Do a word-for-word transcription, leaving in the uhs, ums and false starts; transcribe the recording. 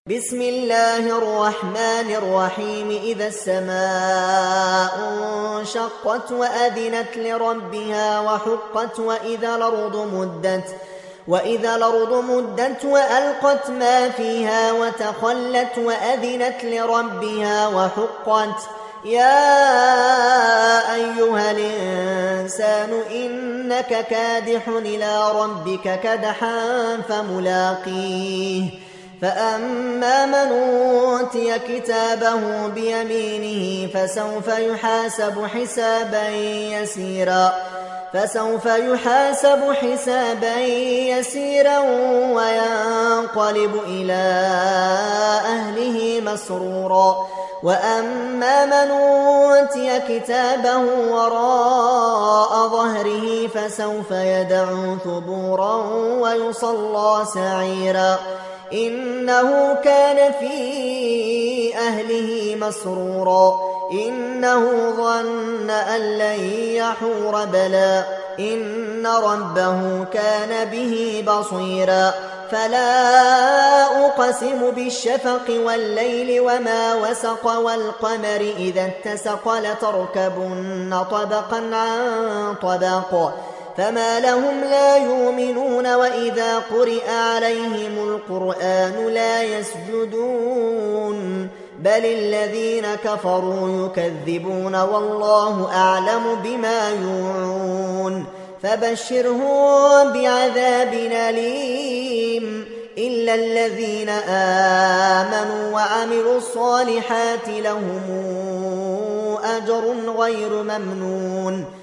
بسم الله الرحمن الرحيم إذا السماء انشقت وأذنت لربها وحقت وإذا الأرض مدت وإذا الأرض مدت وألقت ما فيها وتخلت وأذنت لربها وحقت يا أيها الإنسان إنك كادح إلى ربك كدحا فملاقيه فأما من أوتي كتابه بيمينه فسوف يحاسب حسابا يسيرا فسوف يحاسب حسابا يسيرا وينقلب إلى أهله مسرورا وأما من أوتي كتابه وراء ظهره فسوف يدعو ثبورا ويصلى سعيرا إنه كان في أهله مسرورا إنه ظن أن لن يحور بلى إن ربه كان به بصيرا فلا أقسم بالشفق والليل وما وسق والقمر إذا اتسق لتركبن طبقا عن طبق فما لهم لا يؤمنون وإذا قرئ عليهم القرآن لا يسجدون بل الذين كفروا يكذبون والله أعلم بما يوعون فبشرهم بعذاب أليم إلا الذين آمنوا وعملوا الصالحات لهم أجر غير ممنون